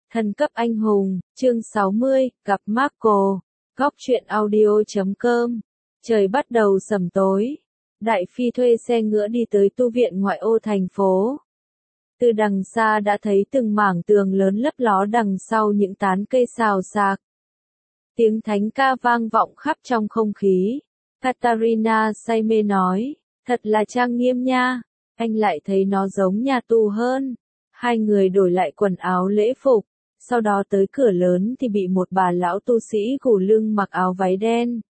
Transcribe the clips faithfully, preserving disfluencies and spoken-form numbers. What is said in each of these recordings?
Thần cấp anh hùng, chương sáu mươi, gặp Marco, góc truyện audio chấm com. Trời bắt đầu sầm tối. Đại Phi thuê xe ngựa đi tới tu viện ngoại ô thành phố. Từ đằng xa đã thấy từng mảng tường lớn lấp ló đằng sau những tán cây xào xạc. Tiếng thánh ca vang vọng khắp trong không khí. Katarina say mê nói, thật là trang nghiêm nha, anh lại thấy nó giống nhà tù hơn. Hai người đổi lại quần áo lễ phục, sau đó tới cửa lớn thì bị một bà lão tu sĩ gù lưng mặc áo váy đen.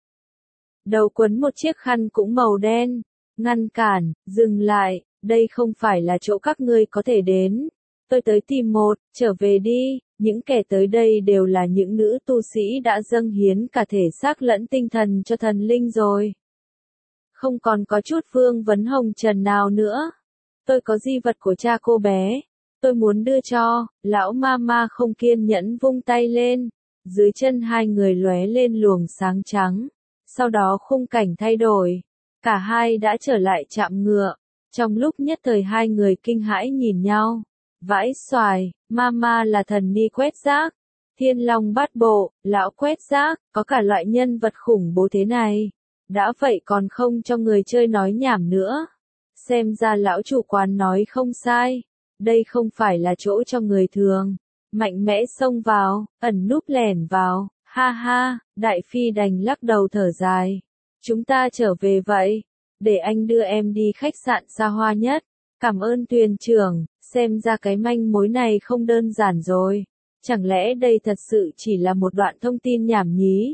Đầu quấn một chiếc khăn cũng màu đen, ngăn cản, dừng lại, đây không phải là chỗ các ngươi có thể đến. Tôi tới tìm một, trở về đi, những kẻ tới đây đều là những nữ tu sĩ đã dâng hiến cả thể xác lẫn tinh thần cho thần linh rồi. Không còn có chút vương vấn hồng trần nào nữa. Tôi có di vật của cha cô bé. Tôi muốn đưa cho, lão ma ma không kiên nhẫn vung tay lên. Dưới chân hai người lóe lên luồng sáng trắng. Sau đó khung cảnh thay đổi. Cả hai đã trở lại trạm ngựa. Trong lúc nhất thời hai người kinh hãi nhìn nhau. Vãi xoài, Mama là thần ni quét rác. Thiên Long bát bộ, lão quét rác, có cả loại nhân vật khủng bố thế này. Đã vậy còn không cho người chơi nói nhảm nữa. Xem ra lão chủ quán nói không sai. Đây không phải là chỗ cho người thường. Mạnh mẽ xông vào, ẩn núp lẻn vào, ha ha, Đại Phi đành lắc đầu thở dài. Chúng ta trở về vậy. Để anh đưa em đi khách sạn xa hoa nhất. Cảm ơn thuyền trưởng, xem ra cái manh mối này không đơn giản rồi. Chẳng lẽ đây thật sự chỉ là một đoạn thông tin nhảm nhí?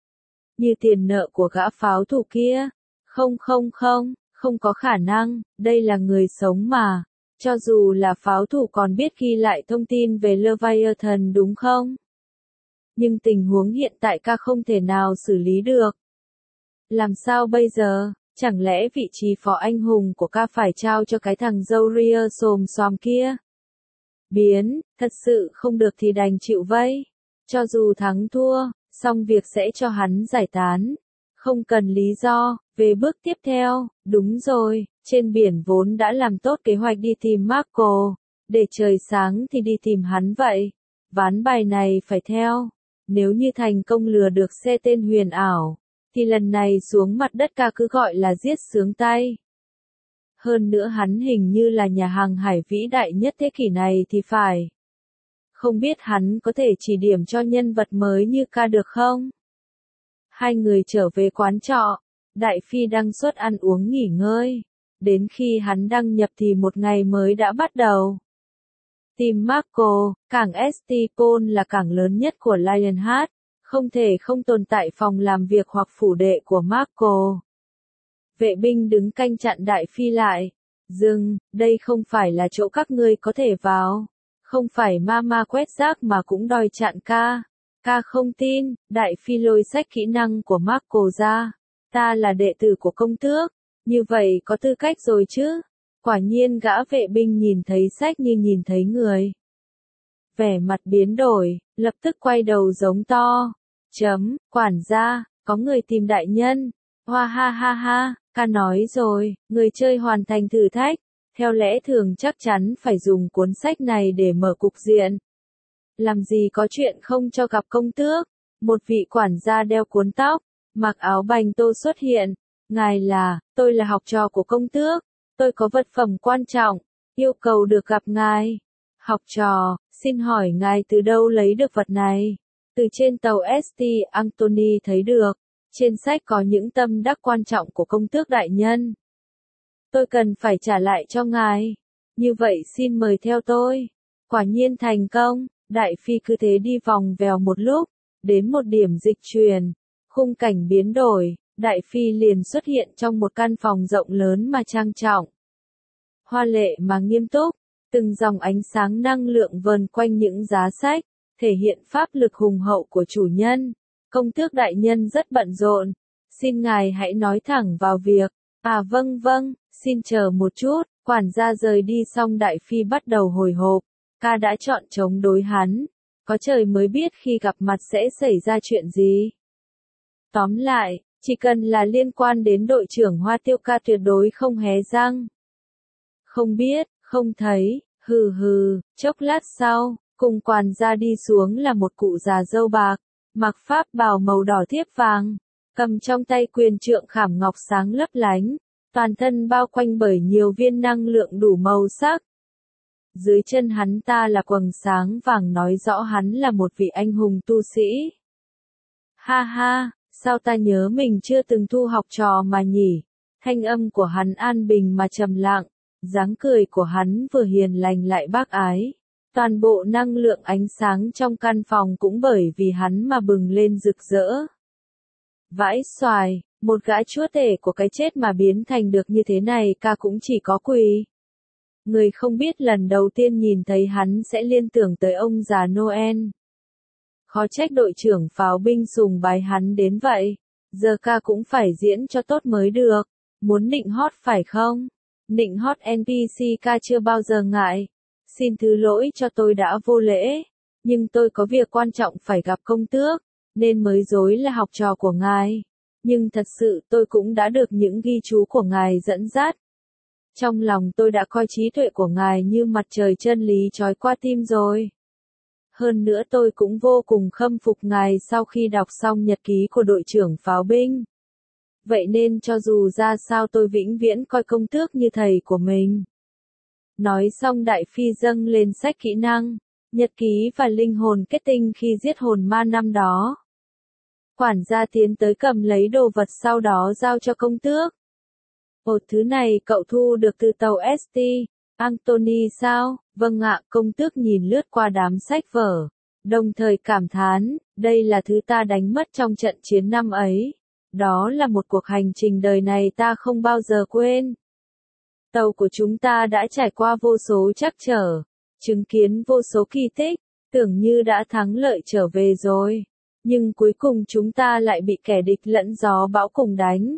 Như tiền nợ của gã pháo thủ kia? Không không không, không có khả năng, đây là người sống mà. Cho dù là pháo thủ còn biết ghi lại thông tin về Leviathan đúng không? Nhưng tình huống hiện tại ca không thể nào xử lý được. Làm sao bây giờ? Chẳng lẽ vị trí phó anh hùng của ca phải trao cho cái thằng dâu ria xồm xoàm kia? Biến, thật sự không được thì đành chịu vây. Cho dù thắng thua, xong việc sẽ cho hắn giải tán. Không cần lý do, về bước tiếp theo, đúng rồi, trên biển vốn đã làm tốt kế hoạch đi tìm Marco, để trời sáng thì đi tìm hắn vậy. Ván bài này phải theo, nếu như thành công lừa được xe tên huyền ảo, thì lần này xuống mặt đất ca cứ gọi là giết sướng tay. Hơn nữa hắn hình như là nhà hàng hải vĩ đại nhất thế kỷ này thì phải. Không biết hắn có thể chỉ điểm cho nhân vật mới như ca được không? Hai người trở về quán trọ, Đại Phi đăng xuất ăn uống nghỉ ngơi. Đến khi hắn đăng nhập thì một ngày mới đã bắt đầu. Tìm Marco, cảng Estipon là cảng lớn nhất của Lionheart, không thể không tồn tại phòng làm việc hoặc phủ đệ của Marco. Vệ binh đứng canh chặn Đại Phi lại. Dừng, đây không phải là chỗ các ngươi có thể vào. Không phải Mama quét rác mà cũng đòi chặn ca. Ca không tin, Đại Phi lôi sách kỹ năng của Marco ra. Ta là đệ tử của công tước, như vậy có tư cách rồi chứ. Quả nhiên gã vệ binh nhìn thấy sách như nhìn thấy người. Vẻ mặt biến đổi, lập tức quay đầu giống to. Chấm, quản gia, có người tìm đại nhân. Hoa ha ha ha, ca nói rồi, người chơi hoàn thành thử thách. Theo lẽ thường chắc chắn phải dùng cuốn sách này để mở cục diện. Làm gì có chuyện không cho gặp công tước. Một vị quản gia đeo cuốn tóc, mặc áo bành tô xuất hiện. Ngài là, tôi là học trò của công tước. Tôi có vật phẩm quan trọng, yêu cầu được gặp ngài. Học trò, xin hỏi ngài từ đâu lấy được vật này? Từ trên tàu ét tê Anthony thấy được. Trên sách có những tâm đắc quan trọng của công tước đại nhân. Tôi cần phải trả lại cho ngài. Như vậy xin mời theo tôi. Quả nhiên thành công, Đại Phi cứ thế đi vòng vèo một lúc, đến một điểm dịch truyền. Khung cảnh biến đổi, Đại Phi liền xuất hiện trong một căn phòng rộng lớn mà trang trọng. Hoa lệ mà nghiêm túc, từng dòng ánh sáng năng lượng vờn quanh những giá sách, thể hiện pháp lực hùng hậu của chủ nhân. Công tước đại nhân rất bận rộn, xin ngài hãy nói thẳng vào việc. À vâng vâng, xin chờ một chút, quản gia rời đi xong Đại Phi bắt đầu hồi hộp, ca đã chọn chống đối hắn, có trời mới biết khi gặp mặt sẽ xảy ra chuyện gì. Tóm lại, chỉ cần là liên quan đến đội trưởng Hoa Tiêu ca tuyệt đối không hé răng. Không biết, không thấy, hừ hừ, chốc lát sau, Cùng quản gia đi xuống là một cụ già râu bạc, mặc pháp bào màu đỏ thiếp vàng, cầm trong tay quyền trượng khảm ngọc sáng lấp lánh, toàn thân bao quanh bởi nhiều viên năng lượng đủ màu sắc. Dưới chân hắn ta là quầng sáng vàng nói rõ hắn là một vị anh hùng tu sĩ. Ha ha, sao ta nhớ mình chưa từng thu học trò mà nhỉ? Thanh âm của hắn an bình mà trầm lặng, dáng cười của hắn vừa hiền lành lại bác ái. Toàn bộ năng lượng ánh sáng trong căn phòng cũng bởi vì hắn mà bừng lên rực rỡ. Vãi xoài, một gã chúa tể của cái chết mà biến thành được như thế này ca cũng chỉ có quỳ. Người không biết lần đầu tiên nhìn thấy hắn sẽ liên tưởng tới ông già Noel. Khó trách đội trưởng pháo binh sùng bái hắn đến vậy. Giờ ca cũng phải diễn cho tốt mới được. Muốn nịnh hót phải không? Nịnh hót en pê xê ca chưa bao giờ ngại. Xin thứ lỗi cho tôi đã vô lễ. Nhưng tôi có việc quan trọng phải gặp công tước, nên mới dối là học trò của ngài. Nhưng thật sự tôi cũng đã được những ghi chú của ngài dẫn dắt. Trong lòng tôi đã coi trí tuệ của ngài như mặt trời chân lý trói qua tim rồi. Hơn nữa tôi cũng vô cùng khâm phục ngài sau khi đọc xong nhật ký của đội trưởng pháo binh. Vậy nên cho dù ra sao tôi vĩnh viễn coi công tước như thầy của mình. Nói xong Đại Phi dâng lên sách kỹ năng, nhật ký và linh hồn kết tinh khi giết hồn ma năm đó. Quản gia tiến tới cầm lấy đồ vật sau đó giao cho công tước. Ồ, thứ này cậu thu được từ tàu ét tê, Anthony sao? Vâng ạ, công tước nhìn lướt qua đám sách vở, đồng thời cảm thán, đây là thứ ta đánh mất trong trận chiến năm ấy. Đó là một cuộc hành trình đời này ta không bao giờ quên. Tàu của chúng ta đã trải qua vô số trắc trở, chứng kiến vô số kỳ tích, tưởng như đã thắng lợi trở về rồi. Nhưng cuối cùng chúng ta lại bị kẻ địch lẫn gió bão cùng đánh.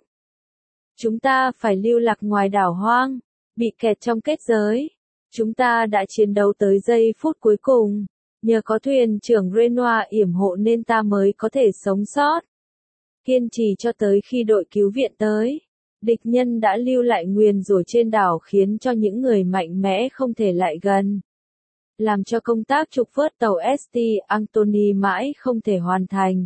Chúng ta phải lưu lạc ngoài đảo hoang, bị kẹt trong kết giới. Chúng ta đã chiến đấu tới giây phút cuối cùng. Nhờ có thuyền trưởng Renoir yểm hộ nên ta mới có thể sống sót. Kiên trì cho tới khi đội cứu viện tới. Địch nhân đã lưu lại nguyền rủa trên đảo khiến cho những người mạnh mẽ không thể lại gần. Làm cho công tác trục vớt tàu ét tê Anthony mãi không thể hoàn thành.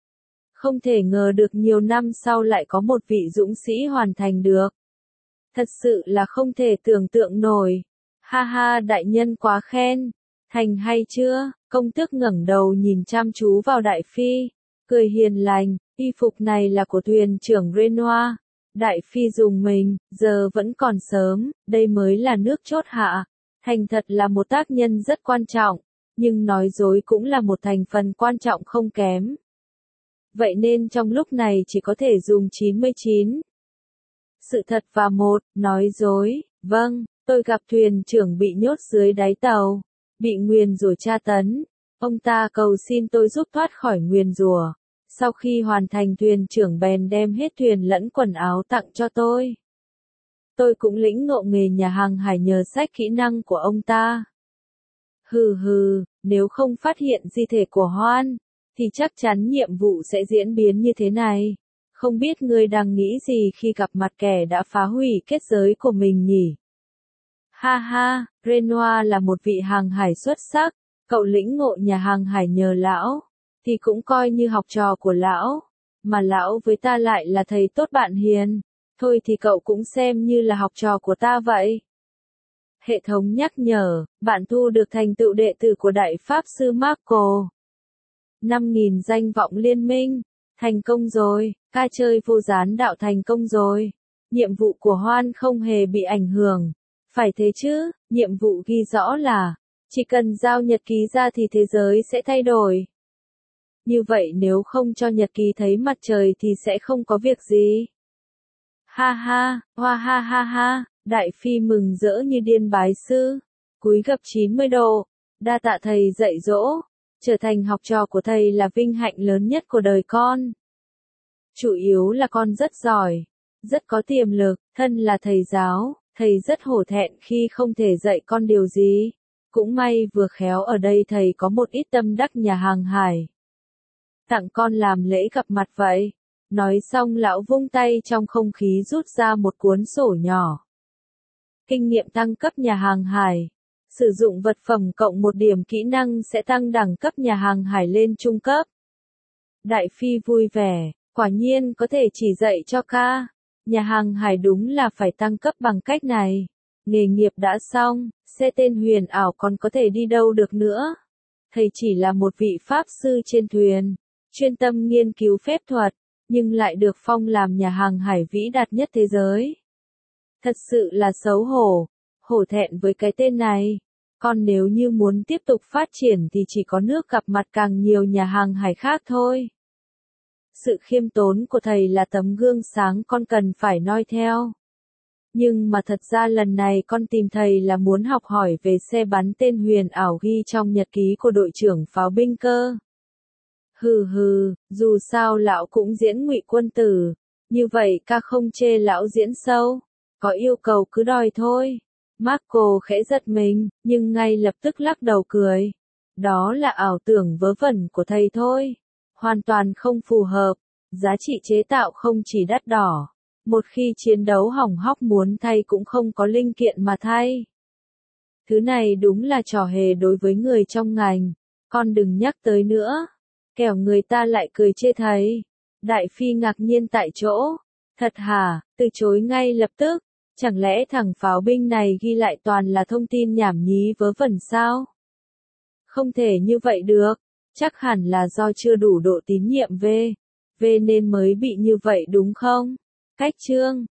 Không thể ngờ được nhiều năm sau lại có một vị dũng sĩ hoàn thành được. Thật sự là không thể tưởng tượng nổi. Ha ha, đại nhân quá khen. Thành hay chưa? Công tước ngẩng đầu nhìn chăm chú vào Đại Phi, cười hiền lành, y phục này là của thuyền trưởng Renoir. Đại Phi dùng mình, giờ vẫn còn sớm, đây mới là nước chốt hạ. Thành thật là một tác nhân rất quan trọng, nhưng nói dối cũng là một thành phần quan trọng không kém. Vậy nên trong lúc này chỉ có thể dùng chín mươi chín. Sự thật và một, nói dối, vâng, tôi gặp thuyền trưởng bị nhốt dưới đáy tàu, bị nguyền rủa tra tấn. Ông ta cầu xin tôi giúp thoát khỏi nguyền rủa. Sau khi hoàn thành thuyền trưởng bèn đem hết thuyền lẫn quần áo tặng cho tôi. Tôi cũng lĩnh ngộ nghề nhà hàng hải nhờ sách kỹ năng của ông ta. Hừ hừ, nếu không phát hiện di thể của Hoan, thì chắc chắn nhiệm vụ sẽ diễn biến như thế này. Không biết ngươi đang nghĩ gì khi gặp mặt kẻ đã phá hủy kết giới của mình nhỉ? Ha ha, Renoir là một vị hàng hải xuất sắc, cậu lĩnh ngộ nhà hàng hải nhờ lão, thì cũng coi như học trò của lão, mà lão với ta lại là thầy tốt bạn hiền, thôi thì cậu cũng xem như là học trò của ta vậy. Hệ thống nhắc nhở, bạn thu được thành tựu đệ tử của Đại Pháp Sư Marco. năm nghìn danh vọng liên minh, thành công rồi, ca chơi vô gián đạo thành công rồi. Nhiệm vụ của Hoan không hề bị ảnh hưởng. Phải thế chứ, nhiệm vụ ghi rõ là, chỉ cần giao nhật ký ra thì thế giới sẽ thay đổi. Như vậy nếu không cho nhật ký thấy mặt trời thì sẽ không có việc gì. Ha ha, hoa ha ha ha, Đại Phi mừng rỡ như điên bái sư, cúi gập chín mươi độ, đa tạ thầy dạy dỗ, trở thành học trò của thầy là vinh hạnh lớn nhất của đời con. Chủ yếu là con rất giỏi, rất có tiềm lực, thân là thầy giáo, thầy rất hổ thẹn khi không thể dạy con điều gì. Cũng may vừa khéo ở đây thầy có một ít tâm đắc nhà hàng hải. Tặng con làm lễ gặp mặt vậy. Nói xong lão vung tay trong không khí rút ra một cuốn sổ nhỏ. Kinh nghiệm tăng cấp nhà hàng hải. Sử dụng vật phẩm cộng một điểm kỹ năng sẽ tăng đẳng cấp nhà hàng hải lên trung cấp. Đại Phi vui vẻ, quả nhiên có thể chỉ dạy cho ca. Nhà hàng hải đúng là phải tăng cấp bằng cách này. Nghề nghiệp đã xong, xe tên huyền ảo còn có thể đi đâu được nữa. Thầy chỉ là một vị pháp sư trên thuyền, chuyên tâm nghiên cứu phép thuật, nhưng lại được phong làm nhà hàng hải vĩ đại nhất thế giới. Thật sự là xấu hổ, hổ thẹn với cái tên này. Còn nếu như muốn tiếp tục phát triển thì chỉ có nước gặp mặt càng nhiều nhà hàng hải khác thôi. Sự khiêm tốn của thầy là tấm gương sáng con cần phải noi theo. Nhưng mà thật ra lần này con tìm thầy là muốn học hỏi về xe bắn tên huyền ảo ghi trong nhật ký của đội trưởng pháo binh cơ. Hừ hừ, dù sao lão cũng diễn ngụy quân tử, như vậy ca không chê lão diễn sâu, có yêu cầu cứ đòi thôi. Marco khẽ giật mình, nhưng ngay lập tức lắc đầu cười. Đó là ảo tưởng vớ vẩn của thầy thôi, hoàn toàn không phù hợp, giá trị chế tạo không chỉ đắt đỏ. Một khi chiến đấu hỏng hóc muốn thay cũng không có linh kiện mà thay. Thứ này đúng là trò hề đối với người trong ngành, con đừng nhắc tới nữa, kẻo người ta lại cười chê thầy. Đại Phi ngạc nhiên tại chỗ, thật hả, từ chối ngay lập tức, chẳng lẽ thằng pháo binh này ghi lại toàn là thông tin nhảm nhí vớ vẩn sao? Không thể như vậy được, chắc hẳn là do chưa đủ độ tín nhiệm V, V nên mới bị như vậy đúng không? Cách chương